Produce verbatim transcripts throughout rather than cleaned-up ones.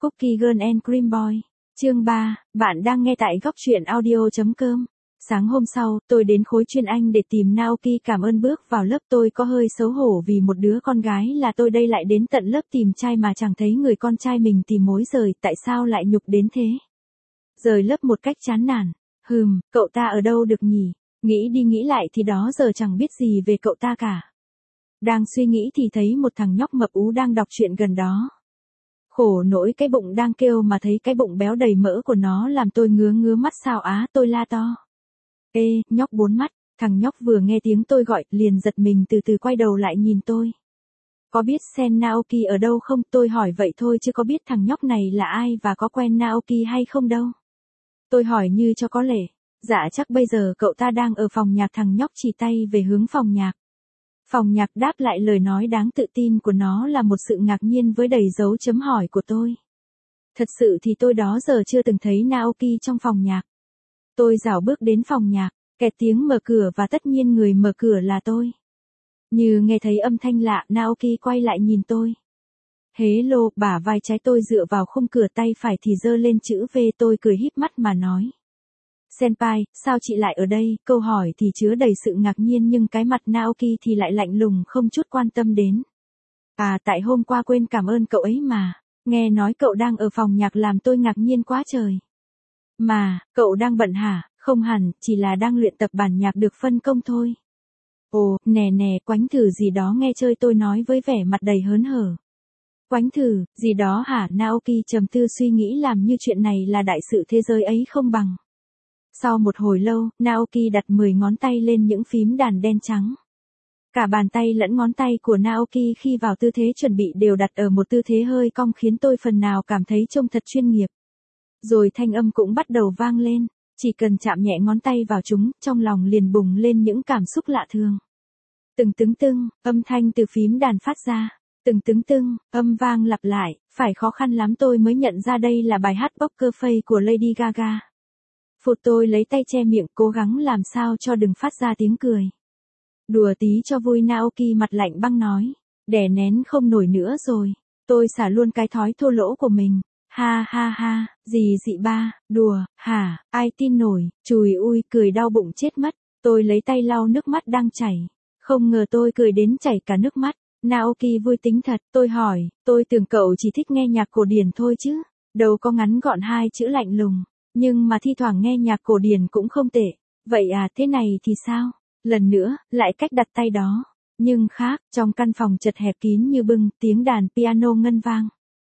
Cookie Girl and Cream Boy. Chương ba, bạn đang nghe tại góc truyện audio chấm com. Sáng hôm sau, tôi đến khối chuyên Anh để tìm Naoki cảm ơn bước vào lớp tôi có hơi xấu hổ vì một đứa con gái là tôi đây lại đến tận lớp tìm trai mà chẳng thấy người con trai mình tìm mối rời, tại sao lại nhục đến thế. Rời lớp một cách chán nản, hừm, cậu ta ở đâu được nhỉ, nghĩ đi nghĩ lại thì đó giờ chẳng biết gì về cậu ta cả. Đang suy nghĩ thì thấy một thằng nhóc mập ú đang đọc truyện gần đó. Khổ nỗi cái bụng đang kêu mà thấy cái bụng béo đầy mỡ của nó làm tôi ngứa ngứa mắt sao á, tôi la to. Ê, nhóc bốn mắt, thằng nhóc vừa nghe tiếng tôi gọi liền giật mình từ từ quay đầu lại nhìn tôi. Có biết Sen Naoki ở đâu không, tôi hỏi vậy thôi chứ có biết thằng nhóc này là ai và có quen Naoki hay không đâu. Tôi hỏi như cho có lệ, dạ chắc bây giờ cậu ta đang ở phòng nhạc, thằng nhóc chỉ tay về hướng phòng nhạc. Phòng nhạc đáp lại lời nói đáng tự tin của nó là một sự ngạc nhiên với đầy dấu chấm hỏi của tôi. Thật sự thì tôi đó giờ chưa từng thấy Naoki trong phòng nhạc. Tôi rảo bước đến phòng nhạc, kẹt tiếng mở cửa và tất nhiên người mở cửa là tôi. Như nghe thấy âm thanh lạ, Naoki quay lại nhìn tôi. Hello, bả vai trái tôi dựa vào khung cửa, tay phải thì giơ lên chữ V, tôi cười híp mắt mà nói. Senpai, sao chị lại ở đây? Câu hỏi thì chứa đầy sự ngạc nhiên nhưng cái mặt Naoki thì lại lạnh lùng không chút quan tâm đến. À, tại hôm qua quên cảm ơn cậu ấy mà. Nghe nói cậu đang ở phòng nhạc làm tôi ngạc nhiên quá trời. Mà, cậu đang bận hả? Không hẳn, chỉ là đang luyện tập bản nhạc được phân công thôi. Ồ, nè nè, quánh thử gì đó nghe chơi, tôi nói với vẻ mặt đầy hớn hở. Quánh thử, gì đó hả? Naoki trầm tư suy nghĩ làm như chuyện này là đại sự thế giới ấy không bằng. Sau một hồi lâu, Naoki đặt mười ngón tay lên những phím đàn đen trắng. Cả bàn tay lẫn ngón tay của Naoki khi vào tư thế chuẩn bị đều đặt ở một tư thế hơi cong khiến tôi phần nào cảm thấy trông thật chuyên nghiệp. Rồi thanh âm cũng bắt đầu vang lên, chỉ cần chạm nhẹ ngón tay vào chúng, trong lòng liền bùng lên những cảm xúc lạ thường. Từng tứng tưng, âm thanh từ phím đàn phát ra. Từng tứng tưng, âm vang lặp lại, phải khó khăn lắm tôi mới nhận ra đây là bài hát Poker Face của Lady Gaga. Phụt, tôi lấy tay che miệng, cố gắng làm sao cho đừng phát ra tiếng cười. Đùa tí cho vui, Naoki mặt lạnh băng nói. Đè nén không nổi nữa rồi. Tôi xả luôn cái thói thô lỗ của mình. Ha ha ha, gì dị ba, đùa, hả, ai tin nổi, chùi ui, cười đau bụng chết mất. Tôi lấy tay lau nước mắt đang chảy. Không ngờ tôi cười đến chảy cả nước mắt. Naoki vui tính thật, tôi hỏi, tôi tưởng cậu chỉ thích nghe nhạc cổ điển thôi chứ. Đâu có ngắn gọn hai chữ lạnh lùng. Nhưng mà thi thoảng nghe nhạc cổ điển cũng không tệ. Vậy à, thế này thì sao? Lần nữa, lại cách đặt tay đó. Nhưng khác, trong căn phòng chật hẹp kín như bưng, tiếng đàn piano ngân vang.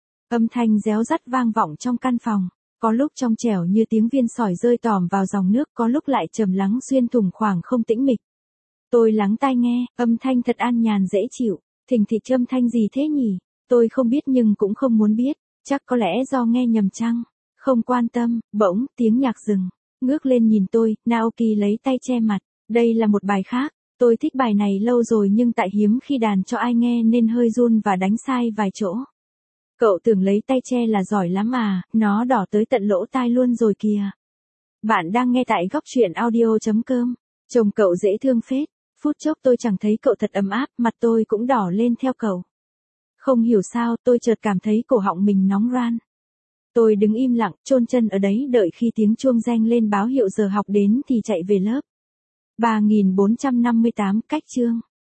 Âm thanh réo rắt vang vọng trong căn phòng. Có lúc trong trẻo như tiếng viên sỏi rơi tòm vào dòng nước, có lúc lại trầm lắng xuyên thủng khoảng không tĩnh mịch. Tôi lắng tai nghe, âm thanh thật an nhàn dễ chịu. Thình thịch, âm thanh gì thế nhỉ? Tôi không biết nhưng cũng không muốn biết. Chắc có lẽ do nghe nhầm chăng? Không quan tâm, bỗng, tiếng nhạc dừng. Ngước lên nhìn tôi, Naoki lấy tay che mặt. Đây là một bài khác. Tôi thích bài này lâu rồi nhưng tại hiếm khi đàn cho ai nghe nên hơi run và đánh sai vài chỗ. Cậu tưởng lấy tay che là giỏi lắm à, nó đỏ tới tận lỗ tai luôn rồi kìa. Bạn đang nghe tại góc truyện audio chấm com. Trông cậu dễ thương phết. Phút chốc tôi chẳng thấy cậu thật ấm áp, mặt tôi cũng đỏ lên theo cậu. Không hiểu sao, tôi chợt cảm thấy cổ họng mình nóng ran. Tôi đứng im lặng, chôn chân ở đấy đợi khi tiếng chuông reng lên báo hiệu giờ học đến thì chạy về lớp. ba nghìn bốn trăm năm mươi tám, cách chương.